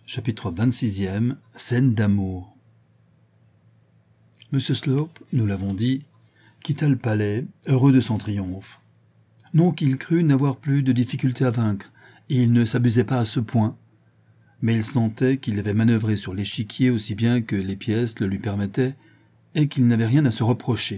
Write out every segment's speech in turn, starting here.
Chapitre 26e. Scène d'amour. M. Slope, nous l'avons dit, quitta le palais, heureux de son triomphe. Non qu'il crût n'avoir plus de difficulté à vaincre, et il ne s'abusait pas à ce point. Mais il sentait qu'il avait manœuvré sur l'échiquier aussi bien que les pièces le lui permettaient, et qu'il n'avait rien à se reprocher.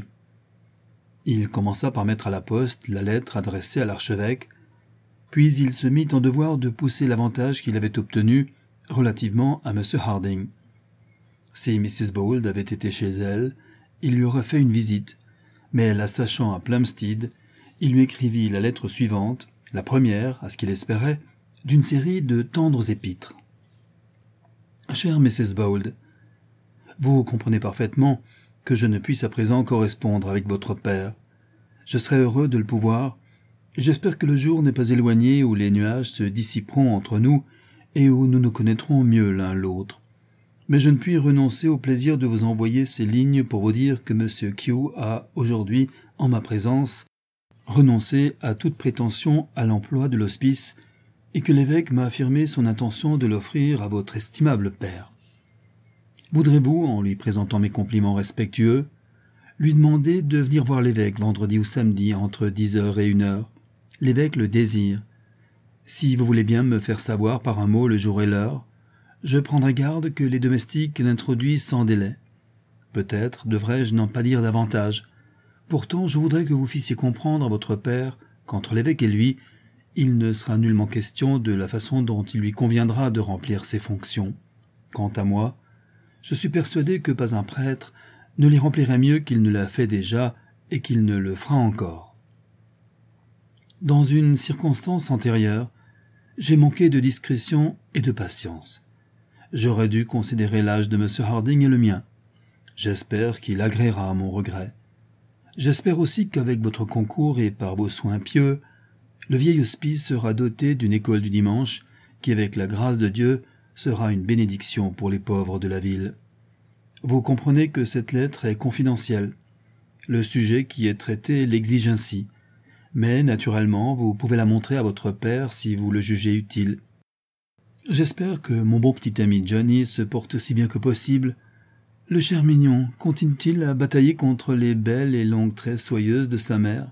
Il commença par mettre à la poste la lettre adressée à l'archevêque, puis il se mit en devoir de pousser l'avantage qu'il avait obtenu relativement à M. Harding. Si Mrs. Bold avait été chez elle, il lui aurait fait une visite, mais la sachant à Plumstead, il lui écrivit la lettre suivante, la première, à ce qu'il espérait, d'une série de tendres épîtres. « Chère Mrs. Bold, vous comprenez parfaitement que je ne puisse à présent correspondre avec votre père. Je serais heureux de le pouvoir, et j'espère que le jour n'est pas éloigné où les nuages se dissiperont entre nous et où nous nous connaîtrons mieux l'un l'autre. Mais je ne puis renoncer au plaisir de vous envoyer ces lignes pour vous dire que M. Q a, aujourd'hui, en ma présence, renoncé à toute prétention à l'emploi de l'hospice et que l'évêque m'a affirmé son intention de l'offrir à votre estimable père. Voudrez-vous, en lui présentant mes compliments respectueux, lui demander de venir voir l'évêque vendredi ou samedi entre 10h et 1h. L'évêque le désire. Si vous voulez bien me faire savoir par un mot le jour et l'heure, je prendrai garde que les domestiques l'introduisent sans délai. Peut-être devrais-je n'en pas dire davantage. Pourtant, je voudrais que vous fissiez comprendre à votre père qu'entre l'évêque et lui, il ne sera nullement question de la façon dont il lui conviendra de remplir ses fonctions. Quant à moi, je suis persuadé que pas un prêtre ne les remplirait mieux qu'il ne l'a fait déjà et qu'il ne le fera encore. Dans une circonstance antérieure, j'ai manqué de discrétion et de patience. J'aurais dû considérer l'âge de M. Harding et le mien. J'espère qu'il agréera mon regret. J'espère aussi qu'avec votre concours et par vos soins pieux, le vieil hospice sera doté d'une école du dimanche qui, avec la grâce de Dieu, sera une bénédiction pour les pauvres de la ville. Vous comprenez que cette lettre est confidentielle. Le sujet qui est traité l'exige ainsi. Mais, naturellement, vous pouvez la montrer à votre père si vous le jugez utile. J'espère que mon bon petit ami Johnny se porte aussi bien que possible. Le cher mignon continue-t-il à batailler contre les belles et longues tresses soyeuses de sa mère?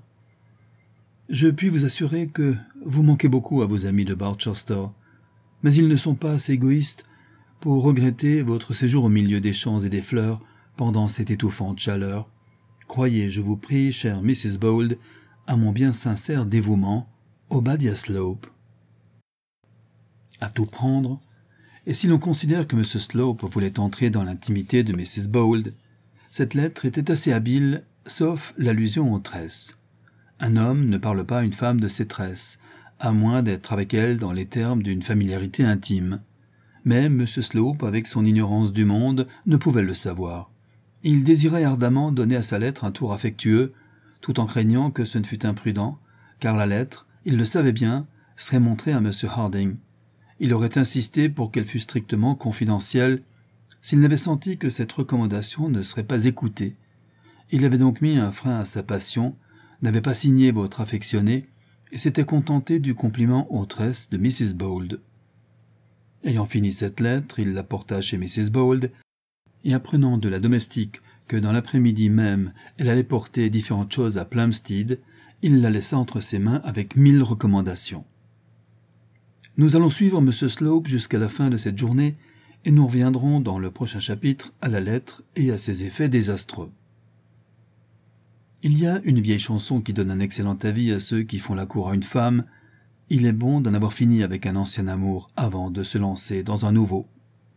Je puis vous assurer que vous manquez beaucoup à vos amis de Barchester, mais ils ne sont pas assez égoïstes pour regretter votre séjour au milieu des champs et des fleurs pendant cette étouffante chaleur. Croyez, je vous prie, chère Mrs. Bold, à mon bien sincère dévouement, Obadiah Slope. À tout prendre, et si l'on considère que M. Slope voulait entrer dans l'intimité de Mrs. Bold, cette lettre était assez habile, sauf l'allusion aux tresses. Un homme ne parle pas à une femme de ses tresses, à moins d'être avec elle dans les termes d'une familiarité intime. Mais M. Slope, avec son ignorance du monde, ne pouvait le savoir. Il désirait ardemment donner à sa lettre un tour affectueux, tout en craignant que ce ne fût imprudent, car la lettre, il le savait bien, serait montrée à M. Harding. Il aurait insisté pour qu'elle fût strictement confidentielle, s'il n'avait senti que cette recommandation ne serait pas écoutée. Il avait donc mis un frein à sa passion, n'avait pas signé votre affectionné, et s'était contenté du compliment aux tresses de Mrs. Bold. Ayant fini cette lettre, il la porta chez Mrs. Bold, et apprenant de la domestique que dans l'après-midi même elle allait porter différentes choses à Plumstead, il la laissa entre ses mains avec 1000 recommandations. Nous allons suivre M. Slope jusqu'à la fin de cette journée, et nous reviendrons dans le prochain chapitre à la lettre et à ses effets désastreux. Il y a une vieille chanson qui donne un excellent avis à ceux qui font la cour à une femme. Il est bon d'en avoir fini avec un ancien amour avant de se lancer dans un nouveau.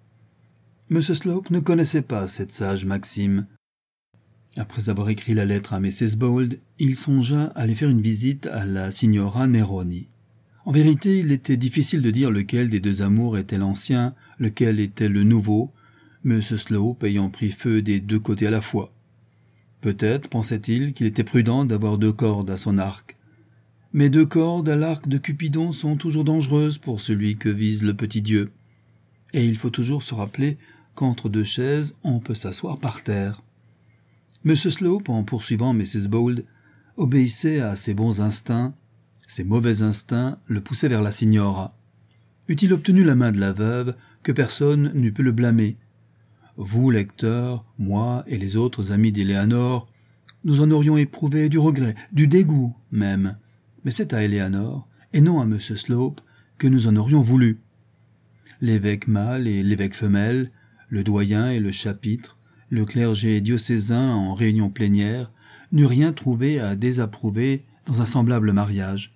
M. Slope ne connaissait pas cette sage maxime. Après avoir écrit la lettre à Mrs. Bold, il songea à aller faire une visite à la signora Neroni. En vérité, il était difficile de dire lequel des deux amours était l'ancien, lequel était le nouveau, M. Slope ayant pris feu des deux côtés à la fois. Peut-être pensait-il qu'il était prudent d'avoir 2 cordes à son arc. Mais 2 cordes à l'arc de Cupidon sont toujours dangereuses pour celui que vise le petit Dieu. Et il faut toujours se rappeler qu'entre 2 chaises, on peut s'asseoir par terre. M. Slope, en poursuivant Mrs. Bold, obéissait à ses bons instincts. Ses mauvais instincts le poussaient vers la signora. Eût-il obtenu la main de la veuve, que personne n'eût pu le blâmer. Vous, lecteurs, moi et les autres amis d'Éléanore, nous en aurions éprouvé du regret, du dégoût même. Mais c'est à Éléanore, et non à M. Slope, que nous en aurions voulu. L'évêque mâle et l'évêque femelle, le doyen et le chapitre, le clergé diocésain en réunion plénière, n'eurent rien trouvé à désapprouver dans un semblable mariage.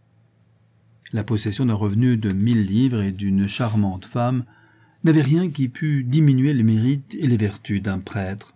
La possession d'un revenu de 1000 livres et d'une charmante femme n'avait rien qui pût diminuer les mérites et les vertus d'un prêtre.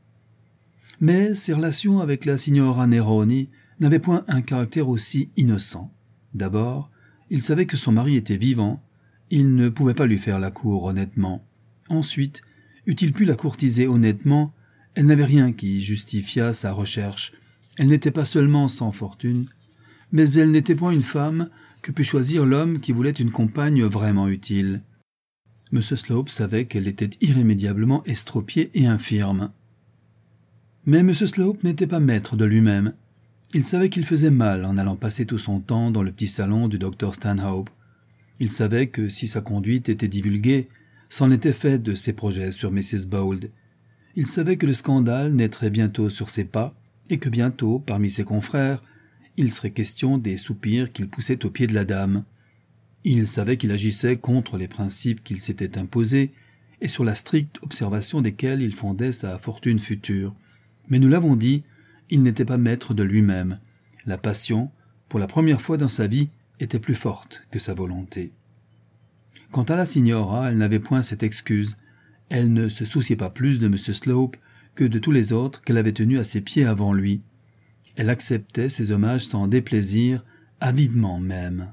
Mais ses relations avec la signora Neroni n'avaient point un caractère aussi innocent. D'abord, il savait que son mari était vivant, il ne pouvait pas lui faire la cour honnêtement. Ensuite, eût-il pu la courtiser honnêtement, elle n'avait rien qui justifiât sa recherche. Elle n'était pas seulement sans fortune, mais elle n'était point une femme que pût choisir l'homme qui voulait une compagne vraiment utile. M. Slope savait qu'elle était irrémédiablement estropiée et infirme. Mais M. Slope n'était pas maître de lui-même. Il savait qu'il faisait mal en allant passer tout son temps dans le petit salon du docteur Stanhope. Il savait que si sa conduite était divulguée, c'en était fait de ses projets sur Mrs. Bold. Il savait que le scandale naîtrait bientôt sur ses pas et que bientôt, parmi ses confrères, il serait question des soupirs qu'il poussait aux pieds de la dame. Il savait qu'il agissait contre les principes qu'il s'était imposés et sur la stricte observation desquels il fondait sa fortune future. Mais nous l'avons dit, il n'était pas maître de lui-même. La passion, pour la première fois dans sa vie, était plus forte que sa volonté. Quant à la signora, elle n'avait point cette excuse. Elle ne se souciait pas plus de M. Slope que de tous les autres qu'elle avait tenus à ses pieds avant lui. Elle acceptait ses hommages sans déplaisir, avidement même.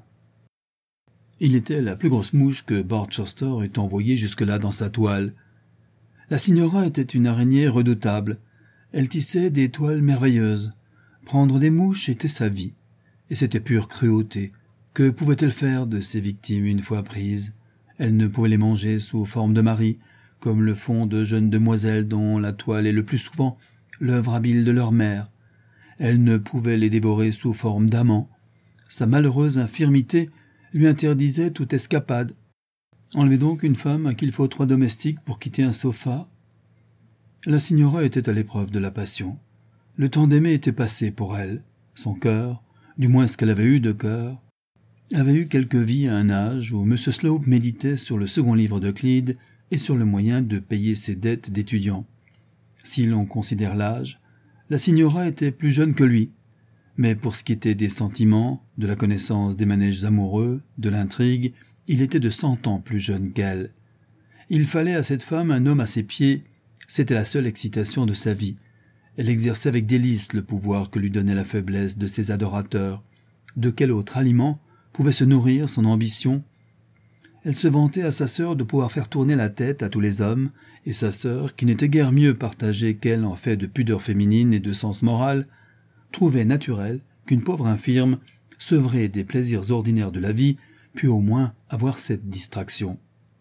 Il était la plus grosse mouche que Barchester eût envoyée jusque-là dans sa toile. La signora était une araignée redoutable. Elle tissait des toiles merveilleuses. Prendre des mouches était sa vie. Et c'était pure cruauté. Que pouvait-elle faire de ses victimes une fois prises? Elle ne pouvait les manger sous forme de mari, comme le font de jeunes demoiselles dont la toile est le plus souvent l'œuvre habile de leur mère. Elle ne pouvait les dévorer sous forme d'amants. Sa malheureuse infirmité lui interdisait toute escapade. Enlevez donc une femme à qui il faut 3 domestiques pour quitter un sofa. La signora était à l'épreuve de la passion. Le temps d'aimer était passé pour elle. Son cœur, du moins ce qu'elle avait eu de cœur, avait eu quelque vie à un âge où M. Slope méditait sur le second livre d'Euclide et sur le moyen de payer ses dettes d'étudiant. Si l'on considère l'âge, la signora était plus jeune que lui, mais pour ce qui était des sentiments, de la connaissance des manèges amoureux, de l'intrigue, il était de 100 ans plus jeune qu'elle. Il fallait à cette femme un homme à ses pieds, c'était la seule excitation de sa vie. Elle exerçait avec délice le pouvoir que lui donnait la faiblesse de ses adorateurs. De quel autre aliment pouvait se nourrir son ambition? Elle se vantait à sa sœur de pouvoir faire tourner la tête à tous les hommes, et sa sœur, qui n'était guère mieux partagée qu'elle en fait de pudeur féminine et de sens moral, trouvait naturel qu'une pauvre infirme, sevrée des plaisirs ordinaires de la vie, pût au moins avoir cette distraction.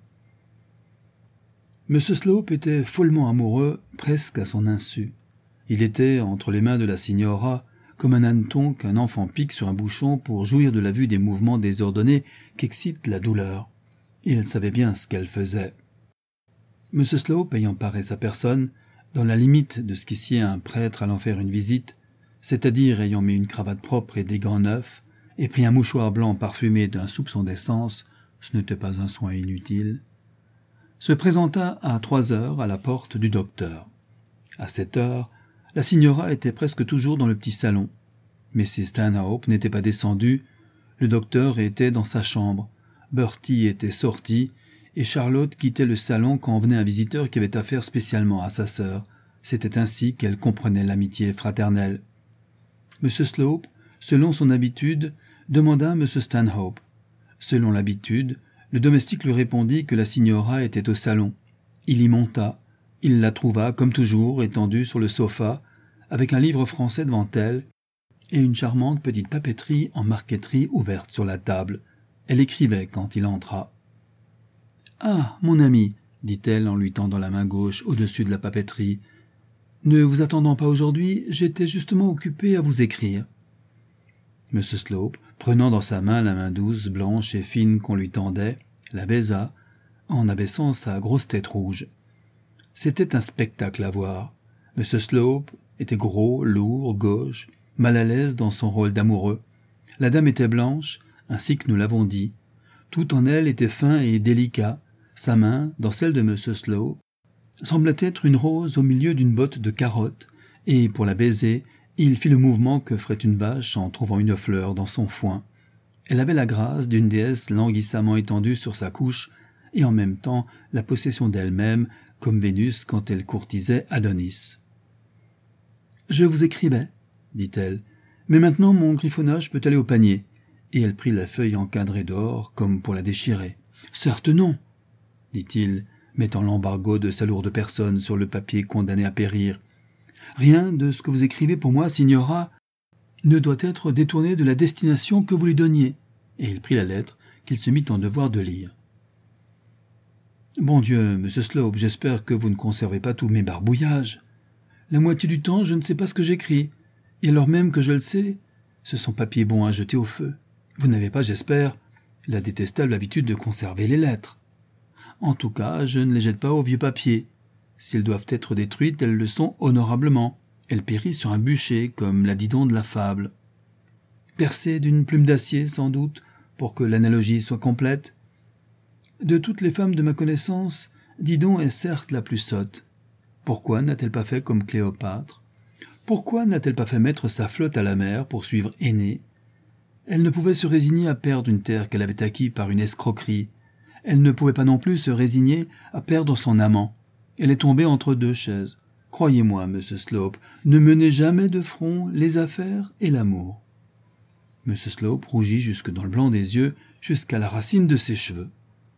M. Slope était follement amoureux, presque à son insu. Il était, entre les mains de la signora, comme un hanneton qu'un enfant pique sur un bouchon pour jouir de la vue des mouvements désordonnés qu'excite la douleur. Et elle savait bien ce qu'elle faisait. M. Slope, ayant paré sa personne, dans la limite de ce qui sied à un prêtre allant faire une visite, c'est-à-dire ayant mis une cravate propre et des gants neufs, et pris un mouchoir blanc parfumé d'un soupçon d'essence, ce n'était pas un soin inutile, se présenta à 3 heures à la porte du docteur. À 7 heures, la signora était presque toujours dans le petit salon. Mrs. Stanhope n'était pas descendue, le docteur était dans sa chambre, Bertie était sorti, et Charlotte quittait le salon quand venait un visiteur qui avait affaire spécialement à sa sœur. C'était ainsi qu'elle comprenait l'amitié fraternelle. M. Slope, selon son habitude, demanda M. Stanhope. Selon l'habitude, le domestique lui répondit que la signora était au salon. Il y monta. Il la trouva, comme toujours, étendue sur le sofa, avec un livre français devant elle et une charmante petite papeterie en marqueterie ouverte sur la table. Elle écrivait quand il entra. « Ah, mon ami, dit-elle en lui tendant la main gauche au-dessus de la papeterie. Ne vous attendant pas aujourd'hui, j'étais justement occupée à vous écrire. » M. Slope prenant dans sa main la main douce, blanche et fine qu'on lui tendait, la baisa, en abaissant sa grosse tête rouge. C'était un spectacle à voir. M. Slope était gros, lourd, gauche, mal à l'aise dans son rôle d'amoureux. La dame était blanche, ainsi que nous l'avons dit. Tout en elle était fin et délicat. Sa main, dans celle de M. Slope, semblait être une rose au milieu d'une botte de carottes, et pour la baiser, il fit le mouvement que ferait une vache en trouvant une fleur dans son foin. Elle avait la grâce d'une déesse languissamment étendue sur sa couche, et en même temps la possession d'elle-même, comme Vénus quand elle courtisait Adonis. « Je vous écrivais, dit-elle, mais maintenant mon griffonnage peut aller au panier. » Et elle prit la feuille encadrée d'or comme pour la déchirer. « Certes non, dit-il, mettant l'embargo de sa lourde personne sur le papier condamné à périr. Rien de ce que vous écrivez pour moi, signora, ne doit être détourné de la destination que vous lui donniez. » Et il prit la lettre qu'il se mit en devoir de lire. « Bon Dieu, monsieur Slope, j'espère que vous ne conservez pas tous mes barbouillages. La moitié du temps, je ne sais pas ce que j'écris, et alors même que je le sais, ce sont papiers bons à jeter au feu. Vous n'avez pas, j'espère, la détestable habitude de conserver les lettres. En tout cas, je ne les jette pas au vieux papier. S'ils doivent être détruites, elles le sont honorablement. Elles périssent sur un bûcher, comme la Didon de la fable. Percées d'une plume d'acier, sans doute, pour que l'analogie soit complète. De toutes les femmes de ma connaissance, Didon est certes la plus sotte. Pourquoi n'a-t-elle pas fait comme Cléopâtre? Pourquoi n'a-t-elle pas fait mettre sa flotte à la mer pour suivre Énée? Elle ne pouvait se résigner à perdre une terre qu'elle avait acquise par une escroquerie. Elle ne pouvait pas non plus se résigner à perdre son amant. Elle est tombée entre deux chaises. Croyez-moi, monsieur Slope, ne menez jamais de front les affaires et l'amour. M. Slope rougit jusque dans le blanc des yeux, jusqu'à la racine de ses cheveux.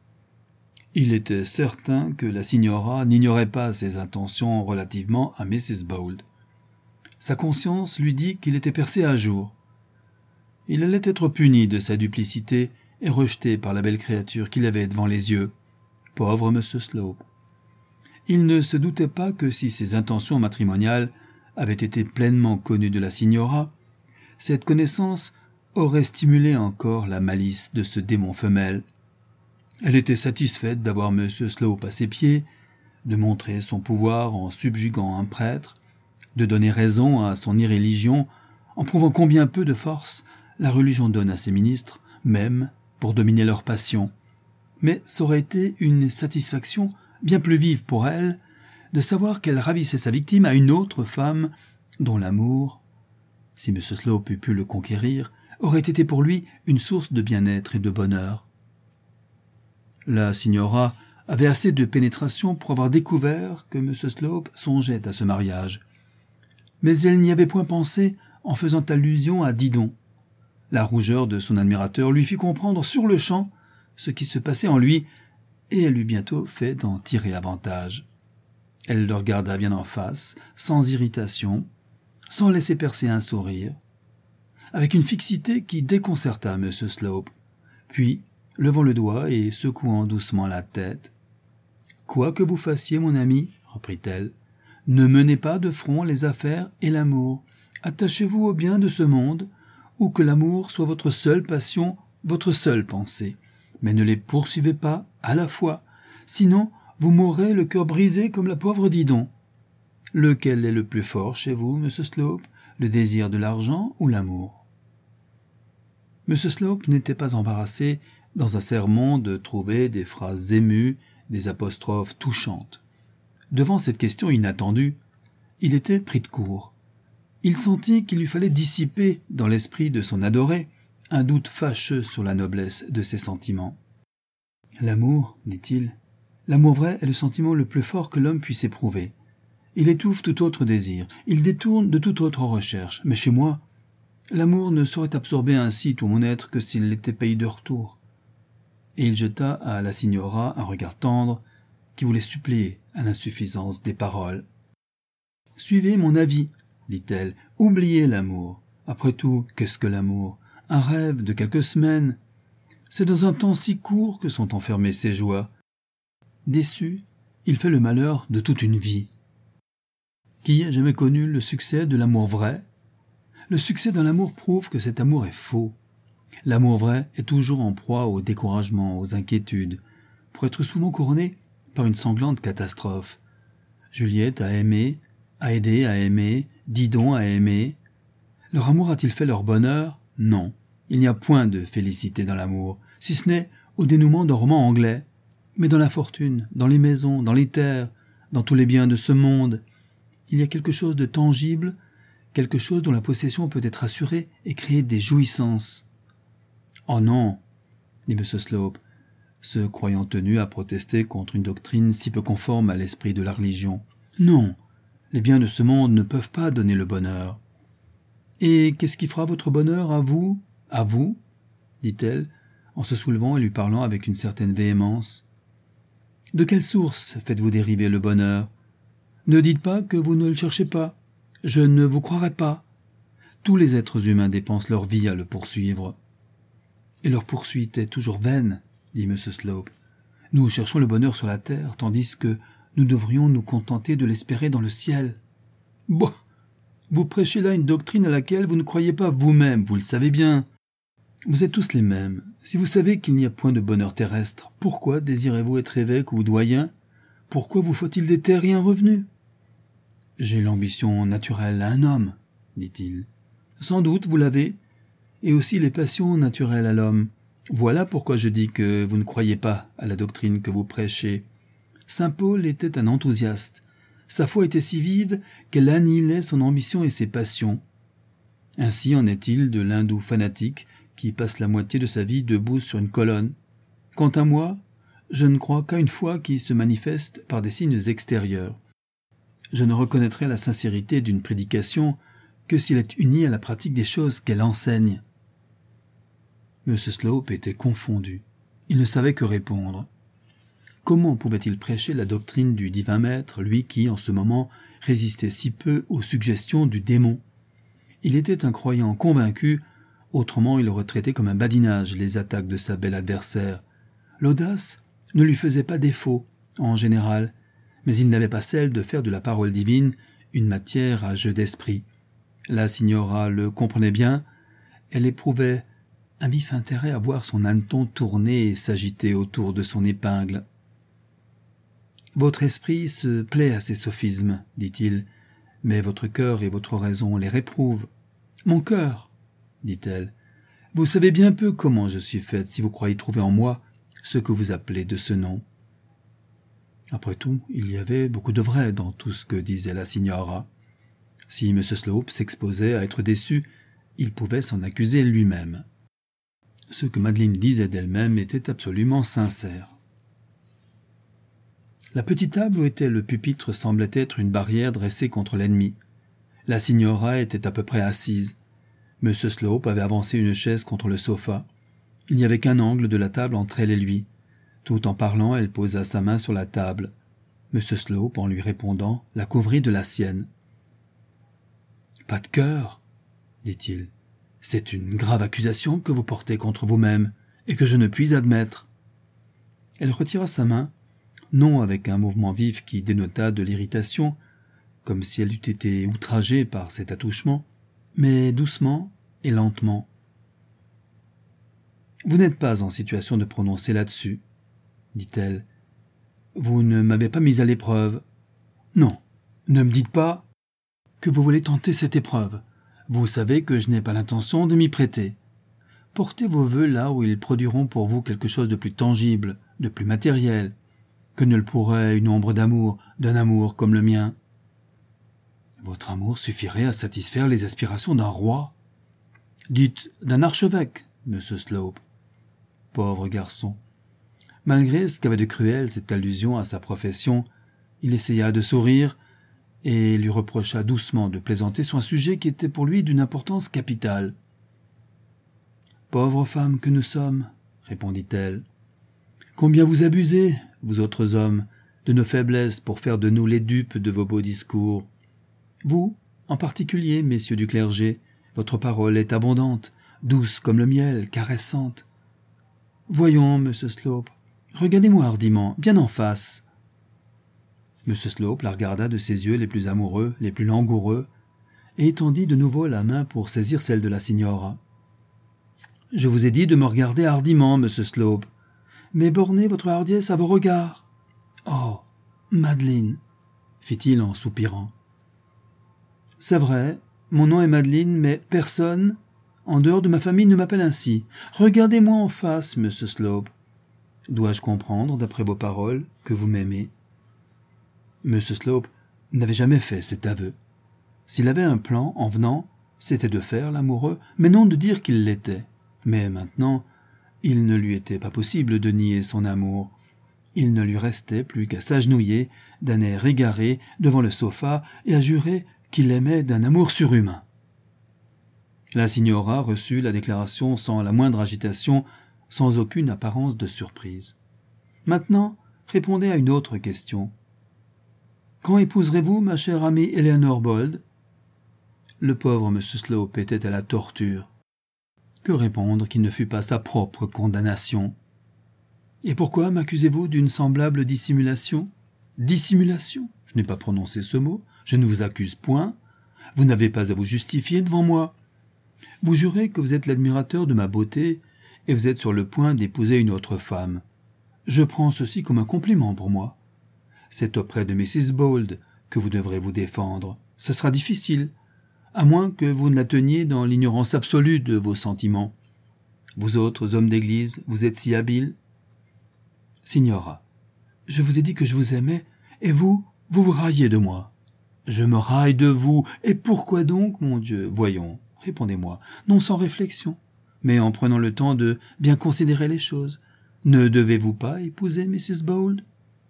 Il était certain que la signora n'ignorait pas ses intentions relativement à Mrs. Bold. Sa conscience lui dit qu'il était percé à jour. Il allait être puni de sa duplicité et rejeté par la belle créature qu'il avait devant les yeux. Pauvre M. Slope. Il ne se doutait pas que si ses intentions matrimoniales avaient été pleinement connues de la signora, cette connaissance aurait stimulé encore la malice de ce démon femelle. Elle était satisfaite d'avoir M. Slope à ses pieds, de montrer son pouvoir en subjuguant un prêtre, de donner raison à son irréligion en prouvant combien peu de force la religion donne à ses ministres, même pour dominer leurs passions. Mais ça aurait été une satisfaction bien plus vive pour elle de savoir qu'elle ravissait sa victime à une autre femme dont l'amour, si M. Slope eût pu le conquérir, aurait été pour lui une source de bien-être et de bonheur. La signora avait assez de pénétration pour avoir découvert que M. Slope songeait à ce mariage. Mais elle n'y avait point pensé en faisant allusion à Didon. La rougeur de son admirateur lui fit comprendre sur-le-champ ce qui se passait en lui, et elle eut bientôt fait d'en tirer avantage. Elle le regarda bien en face, sans irritation, sans laisser percer un sourire, avec une fixité qui déconcerta M. Slope. Puis, levant le doigt et secouant doucement la tête, « Quoi que vous fassiez, mon ami, reprit-elle, ne menez pas de front les affaires et l'amour. Attachez-vous au bien de ce monde, ou que l'amour soit votre seule passion, votre seule pensée. Mais ne les poursuivez pas à la fois, sinon vous mourrez le cœur brisé comme la pauvre Didon. Lequel est le plus fort chez vous, M. Slope, le désir de l'argent ou l'amour ?» M. Slope n'était pas embarrassé dans un sermon de trouver des phrases émues, des apostrophes touchantes. Devant cette question inattendue, il était pris de court. Il sentit qu'il lui fallait dissiper, dans l'esprit de son adoré, un doute fâcheux sur la noblesse de ses sentiments. « L'amour, dit-il, l'amour vrai est le sentiment le plus fort que l'homme puisse éprouver. Il étouffe tout autre désir, il détourne de toute autre recherche, mais chez moi, l'amour ne saurait absorber ainsi tout mon être que s'il l'était payé de retour. » Et il jeta à la signora un regard tendre qui voulait suppléer à l'insuffisance des paroles. « Suivez mon avis, dit-elle, oubliez l'amour. Après tout, qu'est-ce que l'amour? Un rêve de quelques semaines. C'est dans un temps si court que sont enfermées ses joies. Déçu, il fait le malheur de toute une vie. Qui a jamais connu le succès de l'amour vrai? Le succès d'un amour prouve que cet amour est faux. L'amour vrai est toujours en proie au découragement, aux inquiétudes, pour être souvent couronné par une sanglante catastrophe. Juliette a aimé, Haydée a aimé, Didon a aimé. Leur amour a-t-il fait leur bonheur? Non. Il n'y a point de félicité dans l'amour, si ce n'est au dénouement d'un roman anglais. Mais dans la fortune, dans les maisons, dans les terres, dans tous les biens de ce monde, il y a quelque chose de tangible, quelque chose dont la possession peut être assurée et créer des jouissances. « Oh non !» dit M. Slope, se croyant tenu à protester contre une doctrine si peu conforme à l'esprit de la religion. « Non, les biens de ce monde ne peuvent pas donner le bonheur. »« Et qu'est-ce qui fera votre bonheur à vous ?»« À vous ?» dit-elle, en se soulevant et lui parlant avec une certaine véhémence. « De quelle source faites-vous dériver le bonheur ? Ne dites pas que vous ne le cherchez pas. Je ne vous croirai pas. Tous les êtres humains dépensent leur vie à le poursuivre. »« Et leur poursuite est toujours vaine, » dit M. Slope. « Nous cherchons le bonheur sur la terre, tandis que nous devrions nous contenter de l'espérer dans le ciel. »« Bon, vous prêchez là une doctrine à laquelle vous ne croyez pas vous-même, vous le savez bien. Vous êtes tous les mêmes. Si vous savez qu'il n'y a point de bonheur terrestre, pourquoi désirez-vous être évêque ou doyen ? Pourquoi vous faut-il des terres et un revenu ? » ?»« J'ai l'ambition naturelle à un homme, dit-il. »« Sans doute, vous l'avez, et aussi les passions naturelles à l'homme. Voilà pourquoi je dis que vous ne croyez pas à la doctrine que vous prêchez. Saint Paul était un enthousiaste. Sa foi était si vive qu'elle annihilait son ambition et ses passions. Ainsi en est-il de l'hindou fanatique qui passe la moitié de sa vie debout sur une colonne. Quant à moi, je ne crois qu'à une foi qui se manifeste par des signes extérieurs. Je ne reconnaîtrai la sincérité d'une prédication que s'il est uni à la pratique des choses qu'elle enseigne. M. Slope était confondu. Il ne savait que répondre. Comment pouvait-il prêcher la doctrine du divin maître, lui qui, en ce moment, résistait si peu aux suggestions du démon ? Il était un croyant convaincu, autrement il aurait traité comme un badinage les attaques de sa belle adversaire. L'audace ne lui faisait pas défaut, en général, mais il n'avait pas celle de faire de la parole divine une matière à jeu d'esprit. La signora le comprenait bien, elle éprouvait un vif intérêt à voir son hanneton tourner et s'agiter autour de son épingle. « Votre esprit se plaît à ces sophismes, dit-il, mais votre cœur et votre raison les réprouvent. »« Mon cœur, dit-elle, vous savez bien peu comment je suis faite si vous croyez trouver en moi ce que vous appelez de ce nom. » Après tout, il y avait beaucoup de vrai dans tout ce que disait la signora. Si M. Slope s'exposait à être déçu, il pouvait s'en accuser lui-même. Ce que Madeleine disait d'elle-même était absolument sincère. La petite table où était le pupitre semblait être une barrière dressée contre l'ennemi. La signora était à peu près assise. M. Slope avait avancé une chaise contre le sofa. Il n'y avait qu'un angle de la table entre elle et lui. Tout en parlant, elle posa sa main sur la table. M. Slope, en lui répondant, la couvrit de la sienne. « Pas de cœur, dit-il. C'est une grave accusation que vous portez contre vous-même et que je ne puis admettre. » Elle retira sa main, non avec un mouvement vif qui dénota de l'irritation, comme si elle eût été outragée par cet attouchement, mais doucement et lentement. « Vous n'êtes pas en situation de prononcer là-dessus, dit-elle. Vous ne m'avez pas mis à l'épreuve. Non, ne me dites pas que vous voulez tenter cette épreuve. Vous savez que je n'ai pas l'intention de m'y prêter. Portez vos vœux là où ils produiront pour vous quelque chose de plus tangible, de plus matériel, que ne le pourrait une ombre d'amour, d'un amour comme le mien. Votre amour suffirait à satisfaire les aspirations d'un roi. Dites d'un archevêque, M. Slope. Pauvre garçon. Malgré ce qu'avait de cruel cette allusion à sa profession, il essaya de sourire et lui reprocha doucement de plaisanter sur un sujet qui était pour lui d'une importance capitale. « Pauvres femmes que nous sommes, répondit-elle. Combien vous abusez, vous autres hommes, de nos faiblesses pour faire de nous les dupes de vos beaux discours. Vous, en particulier, messieurs du clergé, votre parole est abondante, douce comme le miel, caressante. Voyons, monsieur Slope, regardez-moi hardiment, bien en face. » M. Slope la regarda de ses yeux les plus amoureux, les plus langoureux, et étendit de nouveau la main pour saisir celle de la signora. Je vous ai dit de me regarder hardiment, monsieur Slope. Mais bornez votre hardiesse à vos regards. Oh, Madeleine, fit-il en soupirant. C'est vrai, mon nom est Madeleine, mais personne, en dehors de ma famille, ne m'appelle ainsi. Regardez-moi en face, monsieur Slope. Dois-je comprendre, d'après vos paroles, que vous m'aimez? Monsieur Slope n'avait jamais fait cet aveu. S'il avait un plan en venant, c'était de faire l'amoureux, mais non de dire qu'il l'était. Mais maintenant, il ne lui était pas possible de nier son amour. Il ne lui restait plus qu'à s'agenouiller, d'un air égaré, devant le sofa, et à jurer qu'il l'aimait d'un amour surhumain. La signora reçut la déclaration sans la moindre agitation, sans aucune apparence de surprise. Maintenant, répondez à une autre question. Quand épouserez-vous ma chère amie Eleanor Bold? Le pauvre M. Slope était à la torture. Que répondre qui ne fût pas sa propre condamnation? Et pourquoi m'accusez-vous d'une semblable dissimulation? Dissimulation? Je n'ai pas prononcé ce mot, je ne vous accuse point. Vous n'avez pas à vous justifier devant moi. Vous jurez que vous êtes l'admirateur de ma beauté, et vous êtes sur le point d'épouser une autre femme. Je prends ceci comme un compliment pour moi. C'est auprès de Mrs. Bold que vous devrez vous défendre. Ce sera difficile, à moins que vous ne la teniez dans l'ignorance absolue de vos sentiments. Vous autres hommes d'église, vous êtes si habiles. Signora, je vous ai dit que je vous aimais, et vous vous raillez de moi. Je me raille de vous, et pourquoi donc, mon Dieu? Voyons, répondez-moi, non sans réflexion, mais en prenant le temps de bien considérer les choses. Ne devez-vous pas épouser Mrs. Bold?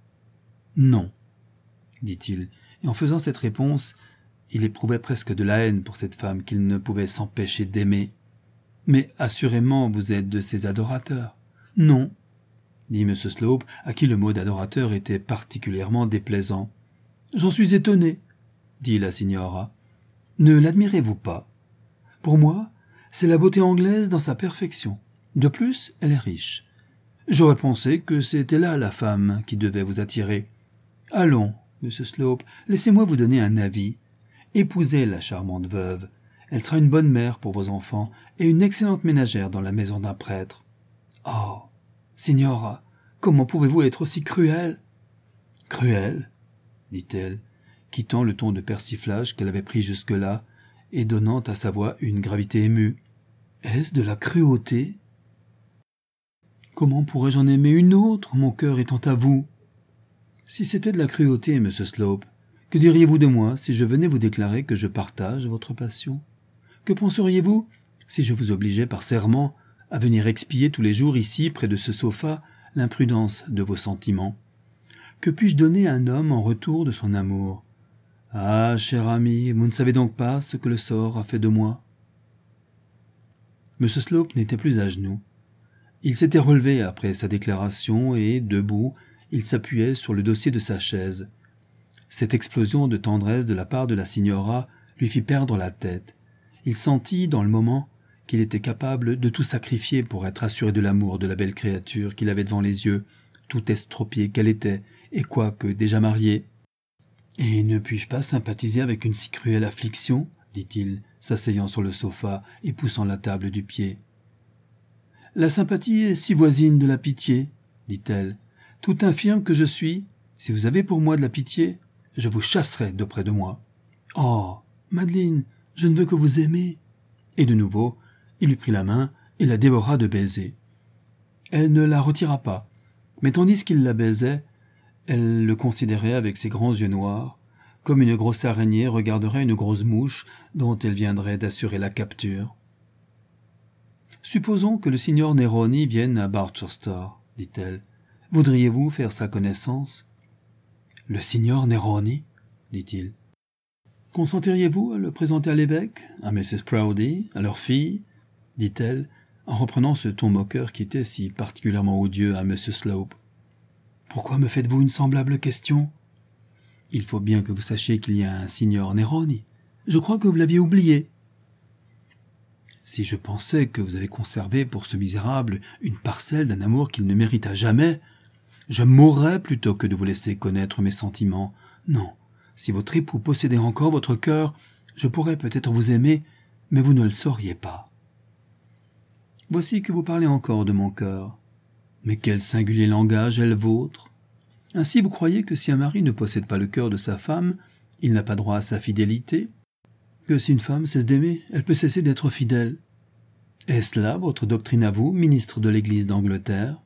Non, dit-il, et en faisant cette réponse, il éprouvait presque de la haine pour cette femme qu'il ne pouvait s'empêcher d'aimer. Mais assurément vous êtes de ses adorateurs. Non, dit M. Slope, à qui le mot d'adorateur était particulièrement déplaisant. J'en suis étonné, dit la signora. Ne l'admirez-vous pas? Pour moi, c'est la beauté anglaise dans sa perfection. De plus, elle est riche. J'aurais pensé que c'était là la femme qui devait vous attirer. Allons, M. Slope, laissez-moi vous donner un avis. Épousez la charmante veuve. Elle sera une bonne mère pour vos enfants et une excellente ménagère dans la maison d'un prêtre. Oh, signora, comment pouvez-vous être aussi cruelle? Cruelle, dit-elle, quittant le ton de persiflage qu'elle avait pris jusque-là et donnant à sa voix une gravité émue. Est-ce de la cruauté? Comment pourrais-je en aimer une autre, mon cœur étant à vous? Si c'était de la cruauté, M. Slope, que diriez-vous de moi si je venais vous déclarer que je partage votre passion? Que penseriez-vous si je vous obligeais par serment à venir expier tous les jours ici, près de ce sofa, l'imprudence de vos sentiments? Que puis-je donner à un homme en retour de son amour? Ah, cher ami, vous ne savez donc pas ce que le sort a fait de moi. M. Slope n'était plus à genoux. Il s'était relevé après sa déclaration et, debout, il s'appuyait sur le dossier de sa chaise. Cette explosion de tendresse de la part de la signora lui fit perdre la tête. Il sentit, dans le moment, qu'il était capable de tout sacrifier pour être assuré de l'amour de la belle créature qu'il avait devant les yeux, tout estropiée qu'elle était, et quoique déjà mariée. « Et ne puis-je pas sympathiser avec une si cruelle affliction ?» dit-il, s'asseyant sur le sofa et poussant la table du pied. « La sympathie est si voisine de la pitié, » dit-elle. « Tout infirme que je suis, si vous avez pour moi de la pitié, je vous chasserai d'auprès de moi. »« Oh, Madeleine, je ne veux que vous aimer. » Et de nouveau, il lui prit la main et la dévora de baisers. Elle ne la retira pas, mais tandis qu'il la baisait, elle le considérait avec ses grands yeux noirs, comme une grosse araignée regarderait une grosse mouche dont elle viendrait d'assurer la capture. « Supposons que le signor Neroni vienne à Barchester, dit-elle. Voudriez-vous faire sa connaissance? »« Le signor Neroni, dit-il. Consentiriez-vous à le présenter à l'évêque, à Mrs. Proudie, à leur fille, dit-elle, en reprenant ce ton moqueur qui était si particulièrement odieux à M. Slope. Pourquoi me faites-vous une semblable question? Il faut bien que vous sachiez qu'il y a un signor Neroni. Je crois que vous l'aviez oublié. Si je pensais que vous avez conservé pour ce misérable une parcelle d'un amour qu'il ne mérita jamais, je mourrais plutôt que de vous laisser connaître mes sentiments. Non, si votre époux possédait encore votre cœur, je pourrais peut-être vous aimer, mais vous ne le sauriez pas. Voici que vous parlez encore de mon cœur. Mais quel singulier langage est le vôtre! Ainsi vous croyez que si un mari ne possède pas le cœur de sa femme, il n'a pas droit à sa fidélité? Que si une femme cesse d'aimer, elle peut cesser d'être fidèle? Est-ce là votre doctrine à vous, ministre de l'Église d'Angleterre?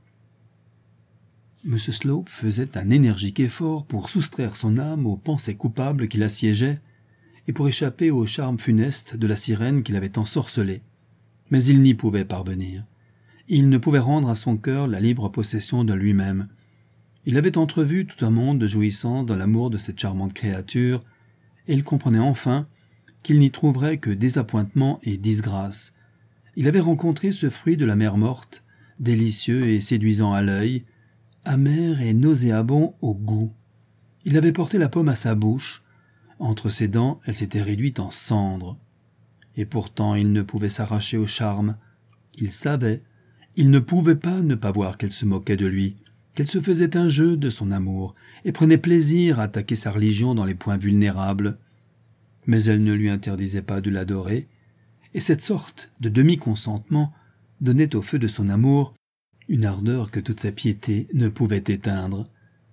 M. Slope faisait un énergique effort pour soustraire son âme aux pensées coupables qui l'assiégeaient et pour échapper au charme funeste de la sirène qui l'avait ensorcelé. Mais il n'y pouvait parvenir. Il ne pouvait rendre à son cœur la libre possession de lui-même. Il avait entrevu tout un monde de jouissances dans l'amour de cette charmante créature, et il comprenait enfin qu'il n'y trouverait que désappointement et disgrâce. Il avait rencontré ce fruit de la mer morte, délicieux et séduisant à l'œil, amer et nauséabond au goût. Il avait porté la pomme à sa bouche. Entre ses dents, elle s'était réduite en cendres. Et pourtant il ne pouvait s'arracher au charme. Il savait, il ne pouvait pas ne pas voir qu'elle se moquait de lui, qu'elle se faisait un jeu de son amour, et prenait plaisir à attaquer sa religion dans les points vulnérables. Mais elle ne lui interdisait pas de l'adorer, et cette sorte de demi-consentement donnait au feu de son amour une ardeur que toute sa piété ne pouvait éteindre.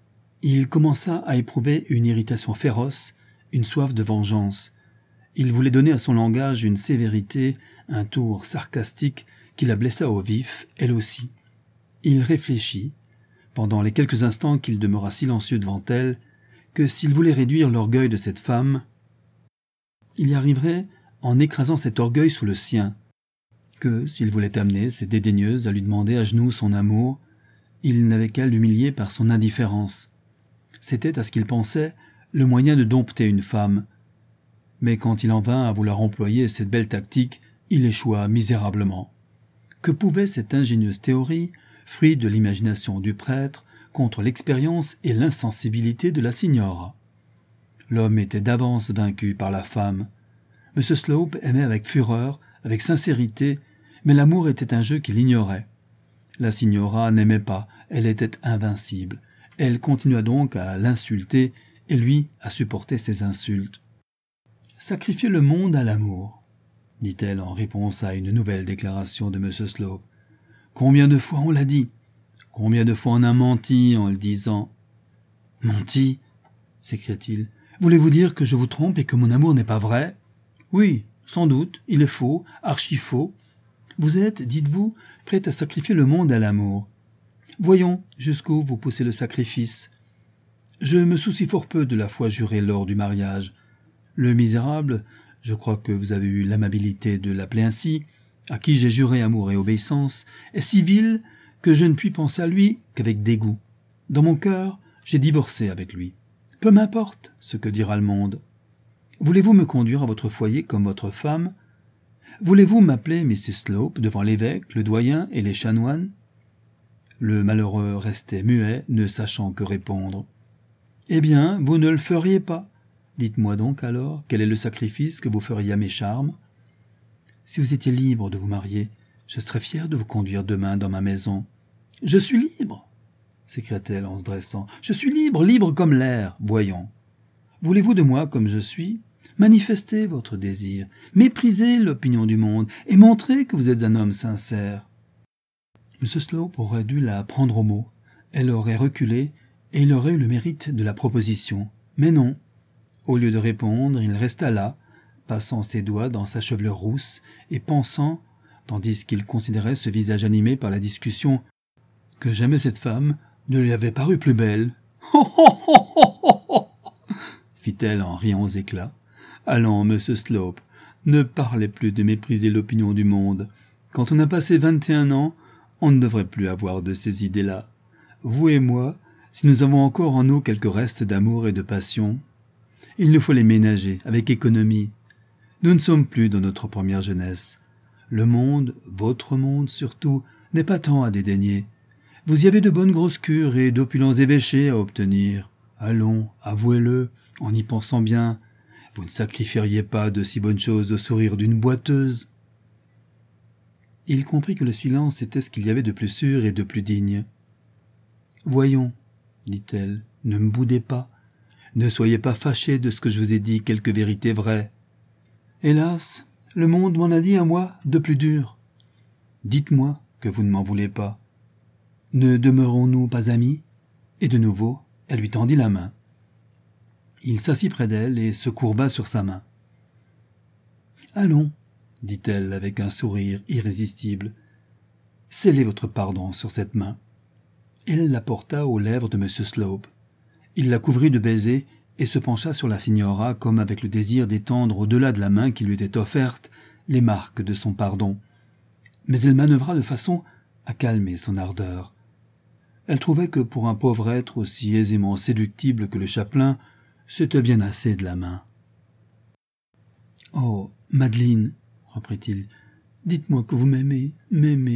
Il commença à éprouver une irritation féroce, une soif de vengeance. Il voulait donner à son langage une sévérité, un tour sarcastique qui la blessa au vif, elle aussi. Il réfléchit, pendant les quelques instants qu'il demeura silencieux devant elle, que s'il voulait réduire l'orgueil de cette femme, il y arriverait en écrasant cet orgueil sous le sien, que s'il voulait amener cette dédaigneuse à lui demander à genoux son amour, il n'avait qu'à l'humilier par son indifférence. C'était, à ce qu'il pensait, le moyen de dompter une femme. Mais quand il en vint à vouloir employer cette belle tactique, il échoua misérablement. Que pouvait cette ingénieuse théorie, fruit de l'imagination du prêtre, contre l'expérience et l'insensibilité de la signora? L'homme était d'avance vaincu par la femme. M. Slope aimait avec fureur, avec sincérité, mais l'amour était un jeu qu'il ignorait. La signora n'aimait pas, elle était invincible. Elle continua donc à l'insulter et lui à supporter ses insultes. « Sacrifier le monde à l'amour », dit-elle en réponse à une nouvelle déclaration de M. Slope. « Combien de fois on l'a dit? Combien de fois on a menti en le disant ?»« Menti » s'écria-t-il. « Voulez-vous dire que je vous trompe et que mon amour n'est pas vrai? Oui, sans doute, il est faux, archi-faux. Vous êtes, dites-vous, prêt à sacrifier le monde à l'amour. Voyons jusqu'où vous poussez le sacrifice. Je me soucie fort peu de la foi jurée lors du mariage. Le misérable, je crois que vous avez eu l'amabilité de l'appeler ainsi, à qui j'ai juré amour et obéissance, est si vil que je ne puis penser à lui qu'avec dégoût. Dans mon cœur, j'ai divorcé avec lui. Peu m'importe ce que dira le monde. Voulez-vous me conduire à votre foyer comme votre femme? Voulez-vous m'appeler Mrs. Slope devant l'évêque, le doyen et les chanoines? Le malheureux restait muet, ne sachant que répondre. « Eh bien, vous ne le feriez pas. Dites-moi donc alors, quel est le sacrifice que vous feriez à mes charmes? Si vous étiez libre de vous marier, je serais fier de vous conduire demain dans ma maison. »« Je suis libre !» s'écria-t-elle en se dressant. « Je suis libre, libre comme l'air, voyons. Voulez-vous de moi comme je suis? Manifestez votre désir, méprisez l'opinion du monde et montrez que vous êtes un homme sincère. » M. Slope aurait dû la prendre au mot. Elle aurait reculé et il aurait eu le mérite de la proposition. Mais non. Au lieu de répondre, il resta là, passant ses doigts dans sa chevelure rousse et pensant, tandis qu'il considérait ce visage animé par la discussion, que jamais cette femme ne lui avait paru plus belle. « fit-elle en riant aux éclats. « Allons, monsieur Slope, ne parlez plus de mépriser l'opinion du monde. Quand on a passé 21 ans, on ne devrait plus avoir de ces idées-là. Vous et moi, si nous avons encore en nous quelques restes d'amour et de passion, il nous faut les ménager avec économie. Nous ne sommes plus dans notre première jeunesse. Le monde, votre monde surtout, n'est pas tant à dédaigner. Vous y avez de bonnes grosses cures et d'opulents évêchés à obtenir. Allons, avouez-le, en y pensant bien, vous ne sacrifieriez pas de si bonnes choses au sourire d'une boiteuse. » Il comprit que le silence était ce qu'il y avait de plus sûr et de plus digne. « Voyons, dit-elle, ne me boudez pas. Ne soyez pas fâchés de ce que je vous ai dit quelque vérité vraie. Hélas, le monde m'en a dit à moi de plus dur. Dites-moi que vous ne m'en voulez pas. Ne demeurons-nous pas amis ?» Et de nouveau, elle lui tendit la main. Il s'assit près d'elle et se courba sur sa main. « Allons, » dit-elle avec un sourire irrésistible. « Scellez votre pardon sur cette main. » Elle la porta aux lèvres de M. Slope. Il la couvrit de baisers et se pencha sur la signora comme avec le désir d'étendre au-delà de la main qui lui était offerte les marques de son pardon. Mais elle manœuvra de façon à calmer son ardeur. Elle trouvait que pour un pauvre être aussi aisément séductible que le chapelain, c'était bien assez de la main. « Oh, Madeleine, reprit-il, dites-moi que vous m'aimez, m'aimez-vous ?» »«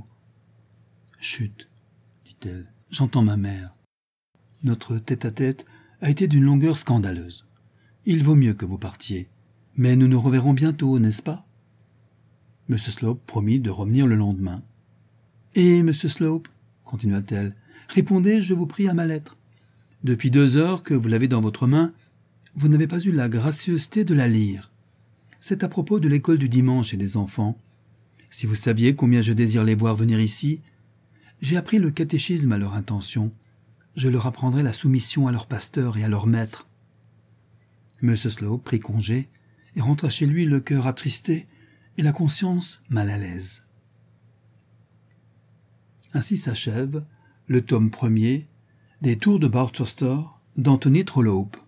Chut, dit-elle, j'entends ma mère. Notre tête-à-tête a été d'une longueur scandaleuse. Il vaut mieux que vous partiez, mais nous nous reverrons bientôt, n'est-ce pas ?» M. Slope promit de revenir le lendemain. « Et, M. Slope, continua-t-elle, répondez, je vous prie, à ma lettre. Depuis 2 heures que vous l'avez dans votre main, vous n'avez pas eu la gracieuseté de la lire. C'est à propos de l'école du dimanche et des enfants. Si vous saviez combien je désire les voir venir ici, j'ai appris le catéchisme à leur intention. Je leur apprendrai la soumission à leur pasteur et à leur maître. » M. Slope prit congé et rentra chez lui le cœur attristé et la conscience mal à l'aise. Ainsi s'achève le tome 1er des Tours de Barchester d'Anthony Trollope.